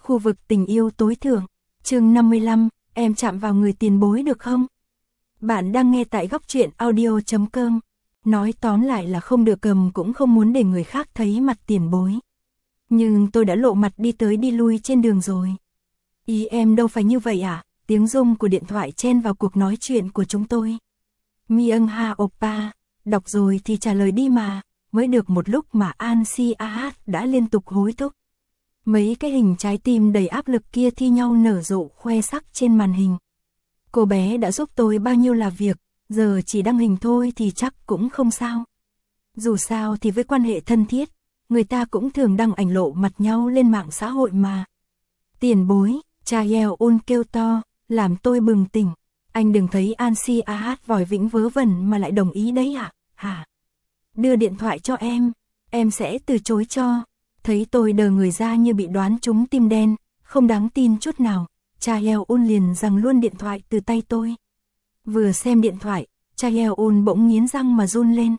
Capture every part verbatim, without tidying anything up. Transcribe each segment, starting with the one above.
Khu vực tình yêu tối thượng, chương năm mươi lăm, em chạm vào người tiền bối được không? Bạn đang nghe tại góc truyện audio chấm com. Nói tóm lại là không được cầm cũng không muốn để người khác thấy mặt tiền bối. Nhưng tôi đã lộ mặt đi tới đi lui trên đường rồi. Ý em đâu phải như vậy à? Tiếng rung của điện thoại chen vào cuộc nói chuyện của chúng tôi. Myung Ha Oppa, đọc rồi thì trả lời đi mà. Mới được một lúc mà An Si Ah đã liên tục hối thúc. Mấy cái hình trái tim đầy áp lực kia thi nhau nở rộ khoe sắc trên màn hình. Cô bé đã giúp tôi bao nhiêu là việc, giờ chỉ đăng hình thôi thì chắc cũng không sao. Dù sao thì với quan hệ thân thiết, người ta cũng thường đăng ảnh lộ mặt nhau lên mạng xã hội mà. Tiền bối, cha Yeon kêu to, làm tôi bừng tỉnh. Anh đừng thấy An Si Ah vòi vĩnh vớ vẩn mà lại đồng ý đấy ạ, à? Hả? Đưa điện thoại cho em, em sẽ từ chối cho. Thấy tôi đờ người ra như bị đoán trúng tim đen, không đáng tin chút nào, cha Yeon liền giằng luôn điện thoại từ tay tôi. Vừa xem điện thoại, cha Yeon bỗng nghiến răng mà run lên.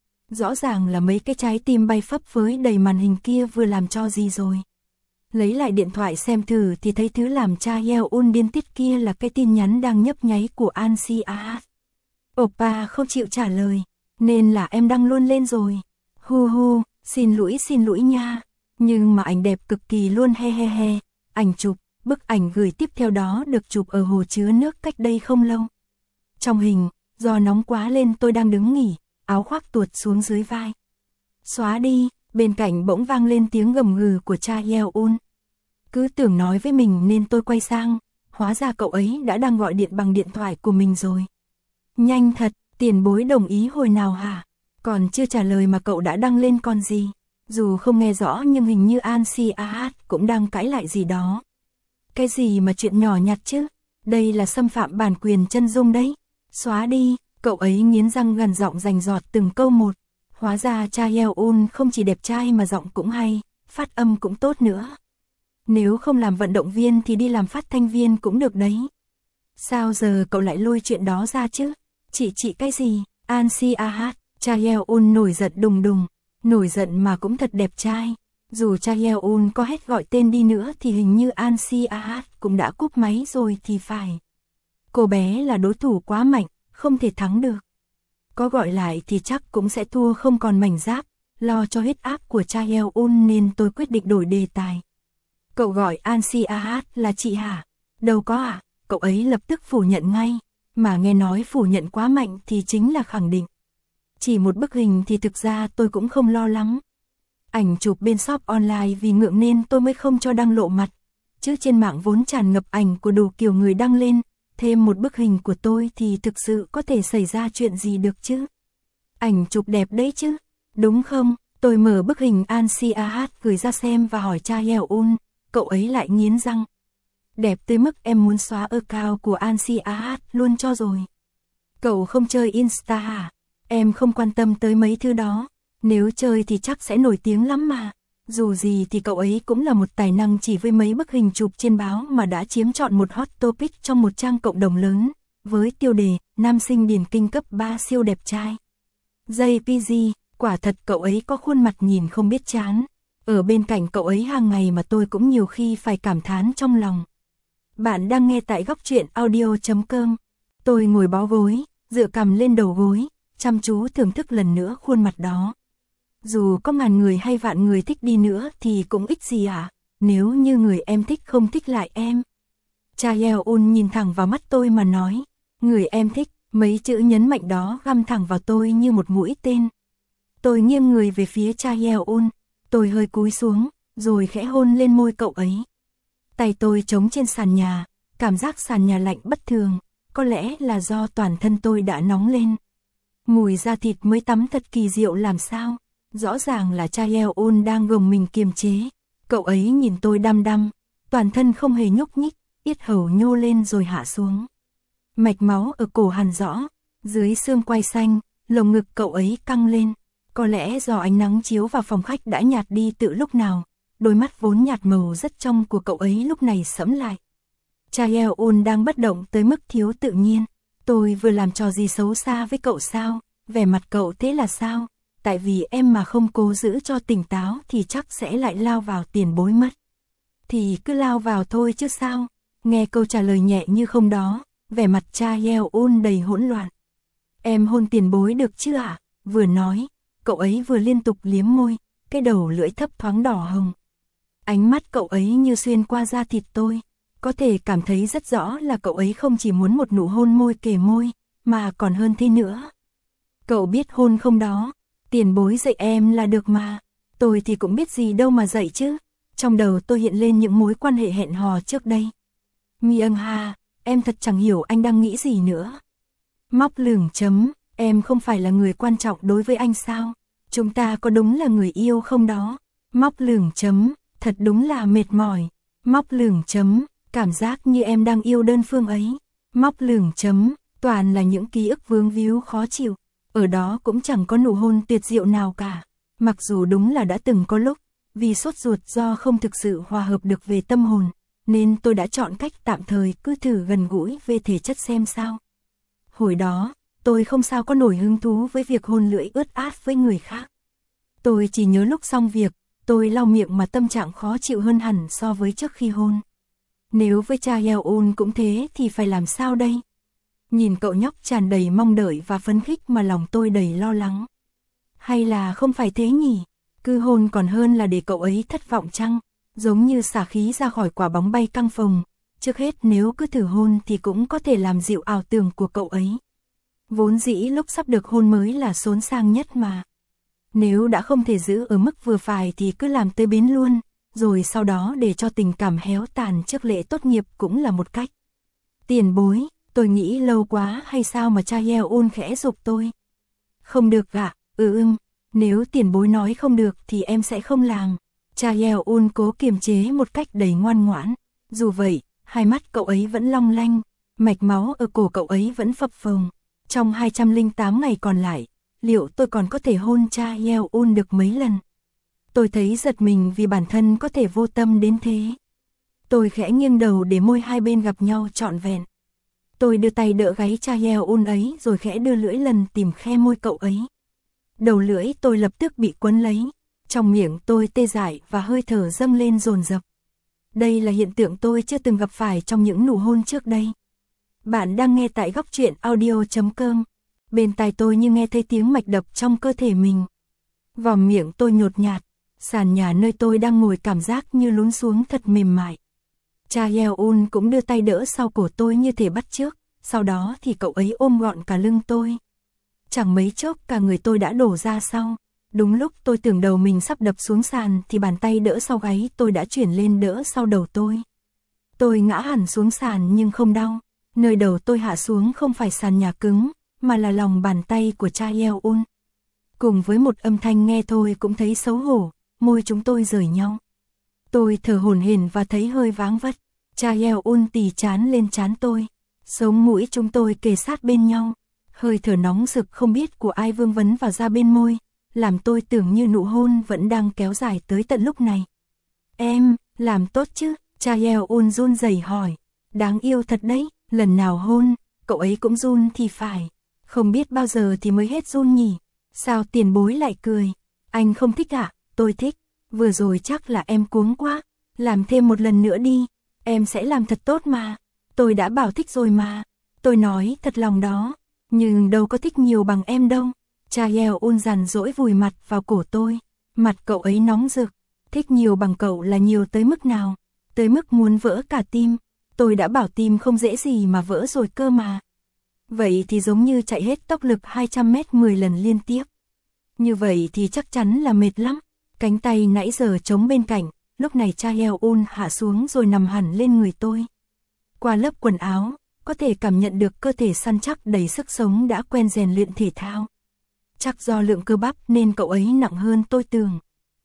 Rõ ràng là mấy cái trái tim bay phấp phới đầy màn hình kia vừa làm cho gì rồi. Lấy lại điện thoại xem thử thì thấy thứ làm cha Yeon điên tiết kia là cái tin nhắn đang nhấp nháy của An Si Ah. Oppa không chịu trả lời, nên là em đăng luôn lên rồi. Hu hu, xin lỗi xin lỗi nha. Nhưng mà ảnh đẹp cực kỳ luôn, he he he. Ảnh chụp, bức ảnh gửi tiếp theo đó được chụp ở hồ chứa nước cách đây không lâu. Trong hình, do nóng quá lên tôi đang đứng nghỉ, áo khoác tuột xuống dưới vai. Xóa đi, bên cạnh bỗng vang lên tiếng gầm gừ của cha Yeon. Cứ tưởng nói với mình nên tôi quay sang, hóa ra cậu ấy đã đang gọi điện bằng điện thoại của mình rồi. Nhanh thật, tiền bối đồng ý hồi nào hả? Còn chưa trả lời mà cậu đã đăng lên còn gì? Dù không nghe rõ nhưng hình như An Si Ah cũng đang cãi lại gì đó. Cái gì mà chuyện nhỏ nhặt chứ? Đây là xâm phạm bản quyền chân dung đấy. Xóa đi, cậu ấy nghiến răng gằn giọng rành rọt từng câu một. Hóa ra cha Yeon không chỉ đẹp trai mà giọng cũng hay, phát âm cũng tốt nữa. Nếu không làm vận động viên thì đi làm phát thanh viên cũng được đấy. Sao giờ cậu lại lôi chuyện đó ra chứ? Chị chị cái gì? An Si Ah, cha Yeon nổi giận đùng đùng. Nổi giận mà cũng thật đẹp trai. Dù cha Yeon có hết gọi tên đi nữa thì hình như An Si Ah cũng đã cúp máy rồi thì phải. Cô bé là đối thủ quá mạnh, không thể thắng được. Có gọi lại thì chắc cũng sẽ thua không còn mảnh giáp. Lo cho huyết áp của cha Yeon nên tôi quyết định đổi đề tài. Cậu gọi An Si Ah là chị hả? Đâu có ạ, à? Cậu ấy lập tức phủ nhận ngay. Mà nghe nói phủ nhận quá mạnh thì chính là khẳng định. Chỉ một bức hình thì thực ra tôi cũng không lo lắm. Ảnh chụp bên shop online vì ngượng nên tôi mới không cho đăng lộ mặt. Chứ trên mạng vốn tràn ngập ảnh của đủ kiểu người đăng lên. Thêm một bức hình của tôi thì thực sự có thể xảy ra chuyện gì được chứ. Ảnh chụp đẹp đấy chứ, đúng không? Tôi mở bức hình An Si Ah gửi ra xem và hỏi cha Yeon. Cậu ấy lại nghiến răng. Đẹp tới mức em muốn xóa account của An Si Ah luôn cho rồi. Cậu không chơi Insta hả? Em không quan tâm tới mấy thứ đó. Nếu chơi thì chắc sẽ nổi tiếng lắm mà. Dù gì thì cậu ấy cũng là một tài năng chỉ với mấy bức hình chụp trên báo mà đã chiếm trọn một hot topic trong một trang cộng đồng lớn. Với tiêu đề, nam sinh điển kinh cấp ba siêu đẹp trai. gi pê giê, quả thật cậu ấy có khuôn mặt nhìn không biết chán. Ở bên cạnh cậu ấy hàng ngày mà tôi cũng nhiều khi phải cảm thán trong lòng. Bạn đang nghe tại góc truyện audio chấm com. Tôi ngồi bó gối, dựa cằm lên đầu gối, chăm chú thưởng thức lần nữa khuôn mặt đó. Dù có ngàn người hay vạn người thích đi nữa thì cũng ích gì à, nếu như người em thích không thích lại em. Cha Yeon nhìn thẳng vào mắt tôi mà nói, người em thích, mấy chữ nhấn mạnh đó găm thẳng vào tôi như một mũi tên. Tôi nghiêng người về phía cha Yeon, tôi hơi cúi xuống, rồi khẽ hôn lên môi cậu ấy. Tay tôi chống trên sàn nhà, cảm giác sàn nhà lạnh bất thường, có lẽ là do toàn thân tôi đã nóng lên. Mùi da thịt mới tắm thật kỳ diệu làm sao. Rõ ràng là cha Yeon đang gồng mình kiềm chế. Cậu ấy nhìn tôi đăm đăm, toàn thân không hề nhúc nhích, yết hầu nhô lên rồi hạ xuống. Mạch máu ở cổ hằn rõ, dưới xương quai xanh, lồng ngực cậu ấy căng lên. Có lẽ do ánh nắng chiếu vào phòng khách đã nhạt đi từ lúc nào, đôi mắt vốn nhạt màu rất trong của cậu ấy lúc này sẫm lại. Cha Yeon đang bất động tới mức thiếu tự nhiên. Tôi vừa làm trò gì xấu xa với cậu sao? Vẻ mặt cậu thế là sao? Tại vì em mà không cố giữ cho tỉnh táo thì chắc sẽ lại lao vào tiền bối mất. thì cứ lao vào thôi chứ sao. Nghe câu trả lời nhẹ như không đó, vẻ mặt Cha Yeon đầy hỗn loạn. Em hôn tiền bối được chưa ạ? Vừa nói, cậu ấy vừa liên tục liếm môi, cái đầu lưỡi thấp thoáng đỏ hồng. Ánh mắt cậu ấy như xuyên qua da thịt tôi, có thể cảm thấy rất rõ là cậu ấy không chỉ muốn một nụ hôn môi kề môi, mà còn hơn thế nữa. Cậu biết hôn không đó? Tiền bối dạy em là được mà. Tôi thì cũng biết gì đâu mà dạy chứ. Trong đầu tôi hiện lên những mối quan hệ hẹn hò trước đây. Myung Ha, em thật chẳng hiểu anh đang nghĩ gì nữa. Móc lửng chấm, em không phải là người quan trọng đối với anh sao? Chúng ta có đúng là người yêu không đó? Móc lửng chấm, thật đúng là mệt mỏi. Móc lửng chấm, cảm giác như em đang yêu đơn phương ấy. Móc lửng chấm, toàn là những ký ức vướng víu khó chịu. Ở đó cũng chẳng có nụ hôn tuyệt diệu nào cả. Mặc dù đúng là đã từng có lúc, vì sốt ruột do không thực sự hòa hợp được về tâm hồn, nên tôi đã chọn cách tạm thời cứ thử gần gũi về thể chất xem sao. Hồi đó, tôi không sao có nổi hứng thú với việc hôn lưỡi ướt át với người khác. Tôi chỉ nhớ lúc xong việc, tôi lau miệng mà tâm trạng khó chịu hơn hẳn so với trước khi hôn. Nếu với Cha Yeon cũng thế thì phải làm sao đây? Nhìn cậu nhóc tràn đầy mong đợi và phấn khích mà lòng tôi đầy lo lắng. Hay là không phải thế nhỉ? Cứ hôn còn hơn là để cậu ấy thất vọng chăng? Giống như xả khí ra khỏi quả bóng bay căng phồng. Trước hết nếu cứ thử hôn thì cũng có thể làm dịu ảo tưởng của cậu ấy. Vốn dĩ lúc sắp được hôn mới là xốn sang nhất mà. Nếu đã không thể giữ ở mức vừa phải thì cứ làm tới bến luôn. Rồi sau đó để cho tình cảm héo tàn trước lễ tốt nghiệp cũng là một cách. Tiền bối, tôi nghĩ lâu quá hay sao mà Cha Yeon khẽ giục tôi. Không được ạ, ừ ưng, nếu tiền bối nói không được thì em sẽ không làm. Cha Yeon cố kiềm chế một cách đầy ngoan ngoãn. Dù vậy, hai mắt cậu ấy vẫn long lanh, mạch máu ở cổ cậu ấy vẫn phập phồng. Trong hai trăm lẻ tám ngày còn lại, liệu tôi còn có thể hôn Cha Yeon được mấy lần? Tôi thấy giật mình vì bản thân có thể vô tâm đến thế. Tôi khẽ nghiêng đầu để môi hai bên gặp nhau trọn vẹn. Tôi đưa tay đỡ gáy Cha Yeon ấy rồi khẽ đưa lưỡi lần tìm khe môi cậu ấy. Đầu lưỡi tôi lập tức bị quấn lấy, trong miệng tôi tê dại và hơi thở dâng lên dồn dập. Đây là hiện tượng tôi chưa từng gặp phải trong những nụ hôn trước đây. Bạn đang nghe tại góc truyện audio chấm com. Bên tai tôi như nghe thấy tiếng mạch đập trong cơ thể mình. Vòng miệng tôi nhột nhạt, sàn nhà nơi tôi đang ngồi cảm giác như lún xuống thật mềm mại. Cha Yeon cũng đưa tay đỡ sau cổ tôi như thể bắt chước, sau đó thì cậu ấy ôm gọn cả lưng tôi. Chẳng mấy chốc cả người tôi đã đổ ra sau. Đúng lúc tôi tưởng đầu mình sắp đập xuống sàn thì bàn tay đỡ sau gáy tôi đã chuyển lên đỡ sau đầu tôi. Tôi ngã hẳn xuống sàn nhưng không đau. Nơi đầu tôi hạ xuống không phải sàn nhà cứng, mà là lòng bàn tay của Cha Yeon. Cùng với một âm thanh nghe thôi cũng thấy xấu hổ, môi chúng tôi rời nhau. Tôi thở hổn hển và thấy hơi váng vất. Cha Yeon tì chán lên trán tôi. Sống mũi chúng tôi kề sát bên nhau. Hơi thở nóng rực không biết của ai vương vấn vào da bên môi, làm tôi tưởng như nụ hôn vẫn đang kéo dài tới tận lúc này. Em, làm tốt chứ? Cha Yeon run rẩy hỏi. Đáng yêu thật đấy, lần nào hôn, cậu ấy cũng run thì phải. Không biết bao giờ thì mới hết run nhỉ? Sao tiền bối lại cười? Anh không thích à? Tôi thích. Vừa rồi chắc là em cuống quá. Làm thêm một lần nữa đi. Em sẽ làm thật tốt mà. Tôi đã bảo thích rồi mà. Tôi nói thật lòng đó. Nhưng đâu có thích nhiều bằng em đâu. Cha Yeon dằn dỗi vùi mặt vào cổ tôi. Mặt cậu ấy nóng rực. Thích nhiều bằng cậu là nhiều tới mức nào? Tới mức muốn vỡ cả tim. Tôi đã bảo tim không dễ gì mà vỡ rồi cơ mà. Vậy thì giống như chạy hết tốc lực hai trăm mét mười lần liên tiếp. Như vậy thì chắc chắn là mệt lắm. Cánh tay nãy giờ chống bên cạnh, lúc này Cha Yeon hạ xuống rồi nằm hẳn lên người tôi. Qua lớp quần áo, có thể cảm nhận được cơ thể săn chắc đầy sức sống đã quen rèn luyện thể thao. Chắc do lượng cơ bắp nên cậu ấy nặng hơn tôi tưởng.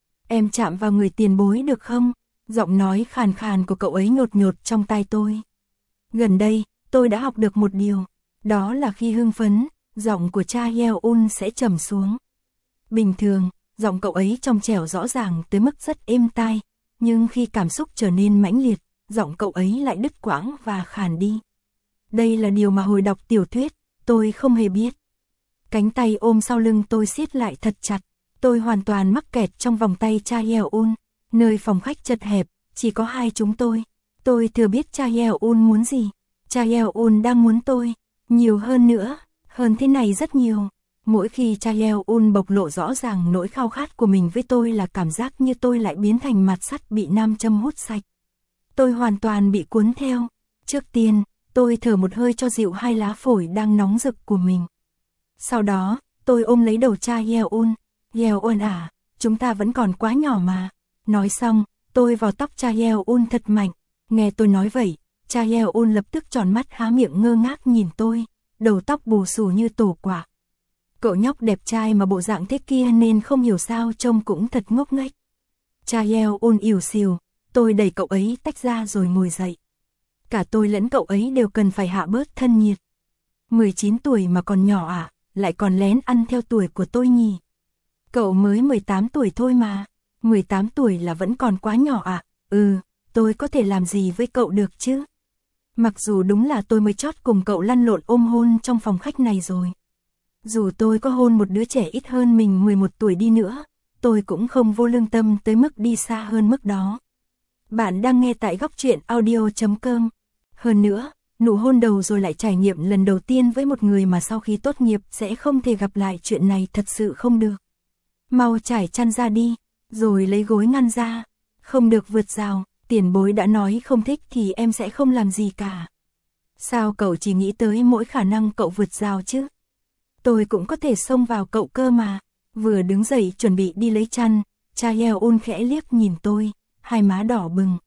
Em chạm vào người tiền bối được không? Giọng nói khàn khàn của cậu ấy nhột nhột trong tai tôi. Gần đây, tôi đã học được một điều. Đó là khi hưng phấn, giọng của Cha Yeon sẽ trầm xuống. Bình thường, giọng cậu ấy trong trẻo rõ ràng tới mức rất êm tai. Nhưng khi cảm xúc trở nên mãnh liệt, giọng cậu ấy lại đứt quãng và khàn đi. Đây là điều mà hồi đọc tiểu thuyết, tôi không hề biết. Cánh tay ôm sau lưng tôi siết lại thật chặt. Tôi hoàn toàn mắc kẹt trong vòng tay Cha Yeon. Nơi phòng khách chật hẹp, chỉ có hai chúng tôi. Tôi thừa biết Cha Yeon muốn gì. Cha Yeon đang muốn tôi, nhiều hơn nữa, hơn thế này rất nhiều. Mỗi khi Cha Yeon bộc lộ rõ ràng nỗi khao khát của mình với tôi là cảm giác như tôi lại biến thành mặt sắt bị nam châm hút sạch. Tôi hoàn toàn bị cuốn theo. Trước tiên, tôi thở một hơi cho dịu hai lá phổi đang nóng rực của mình. Sau đó, tôi ôm lấy đầu Cha Yeon. Yeon à, chúng ta vẫn còn quá nhỏ mà. Nói xong, tôi vào tóc Cha Yeon thật mạnh. Nghe tôi nói vậy, Cha Yeon lập tức tròn mắt há miệng ngơ ngác nhìn tôi, đầu tóc bù xù như tổ quả. Cậu nhóc đẹp trai mà bộ dạng thế kia nên không hiểu sao trông cũng thật ngốc nghếch. Cha Yeon ỉu xìu, tôi đẩy cậu ấy tách ra rồi ngồi dậy. Cả tôi lẫn cậu ấy đều cần phải hạ bớt thân nhiệt. mười chín tuổi mà còn nhỏ à, lại còn lén ăn theo tuổi của tôi nhỉ. Cậu mới mười tám tuổi thôi mà, mười tám tuổi là vẫn còn quá nhỏ à, ừ, tôi có thể làm gì với cậu được chứ. Mặc dù đúng là tôi mới chót cùng cậu lăn lộn ôm hôn trong phòng khách này rồi. Dù tôi có hôn một đứa trẻ ít hơn mình mười một tuổi đi nữa, tôi cũng không vô lương tâm tới mức đi xa hơn mức đó. Bạn đang nghe tại góc truyện audio chấm com. Hơn nữa, nụ hôn đầu rồi lại trải nghiệm lần đầu tiên với một người mà sau khi tốt nghiệp sẽ không thể gặp lại, chuyện này thật sự không được. Mau trải chăn ra đi, rồi lấy gối ngăn ra. Không được vượt rào, tiền bối đã nói không thích thì em sẽ không làm gì cả. Sao cậu chỉ nghĩ tới mỗi khả năng cậu vượt rào chứ? Tôi cũng có thể xông vào cậu cơ mà. Vừa đứng dậy chuẩn bị đi lấy chăn, Cha Yeon khẽ liếc nhìn tôi, hai má đỏ bừng.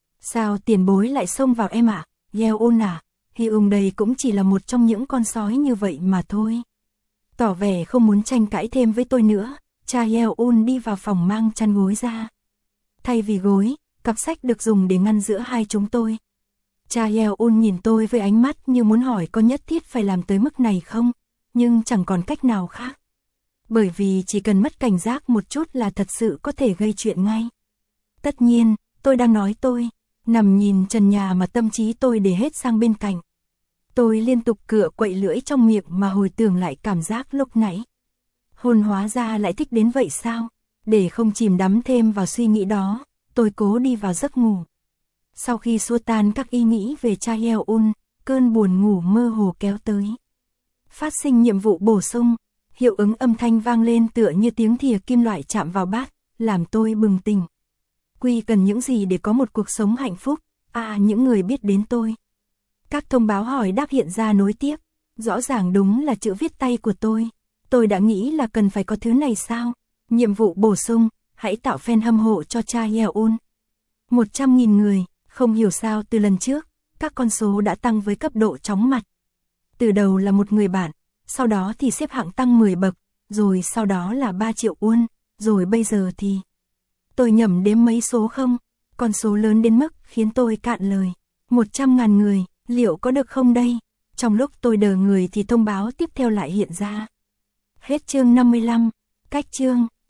Sao tiền bối lại xông vào em ạ? À? Yeon à, Hyung đây cũng chỉ là một trong những con sói như vậy mà thôi. Tỏ vẻ không muốn tranh cãi thêm với tôi nữa, Cha Yeon đi vào phòng mang chăn gối ra. Thay vì gối, cặp sách được dùng để ngăn giữa hai chúng tôi. Cha Yeon nhìn tôi với ánh mắt như muốn hỏi có nhất thiết phải làm tới mức này không, nhưng chẳng còn cách nào khác. Bởi vì chỉ cần mất cảnh giác một chút là thật sự có thể gây chuyện ngay. Tất nhiên, tôi đang nói tôi, nằm nhìn trần nhà mà tâm trí tôi để hết sang bên cạnh. Tôi liên tục cựa quậy lưỡi trong miệng mà hồi tưởng lại cảm giác lúc nãy. Hôn hóa ra lại thích đến vậy sao? Để không chìm đắm thêm vào suy nghĩ đó, tôi cố đi vào giấc ngủ. Sau khi xua tan các ý nghĩ về Cha Yeon, cơn buồn ngủ mơ hồ kéo tới. Phát sinh nhiệm vụ bổ sung, hiệu ứng âm thanh vang lên tựa như tiếng thìa kim loại chạm vào bát, làm tôi bừng tỉnh. Quy cần những gì để có một cuộc sống hạnh phúc? À, những người biết đến tôi. Các thông báo hỏi đáp hiện ra nối tiếp, rõ ràng đúng là chữ viết tay của tôi. Tôi đã nghĩ là cần phải có thứ này sao? Nhiệm vụ bổ sung, hãy tạo fan hâm mộ cho Cha Yeon. một trăm nghìn người, không hiểu sao từ lần trước, các con số đã tăng với cấp độ chóng mặt. Từ đầu là một người bạn, sau đó thì xếp hạng tăng mười bậc, rồi sau đó là ba triệu won, rồi bây giờ thì... Tôi nhẩm đếm mấy số không? Con số lớn đến mức khiến tôi cạn lời. một trăm ngàn người, liệu có được không đây? Trong lúc tôi đờ người thì thông báo tiếp theo lại hiện ra. Hết chương năm mươi lăm, cách chương.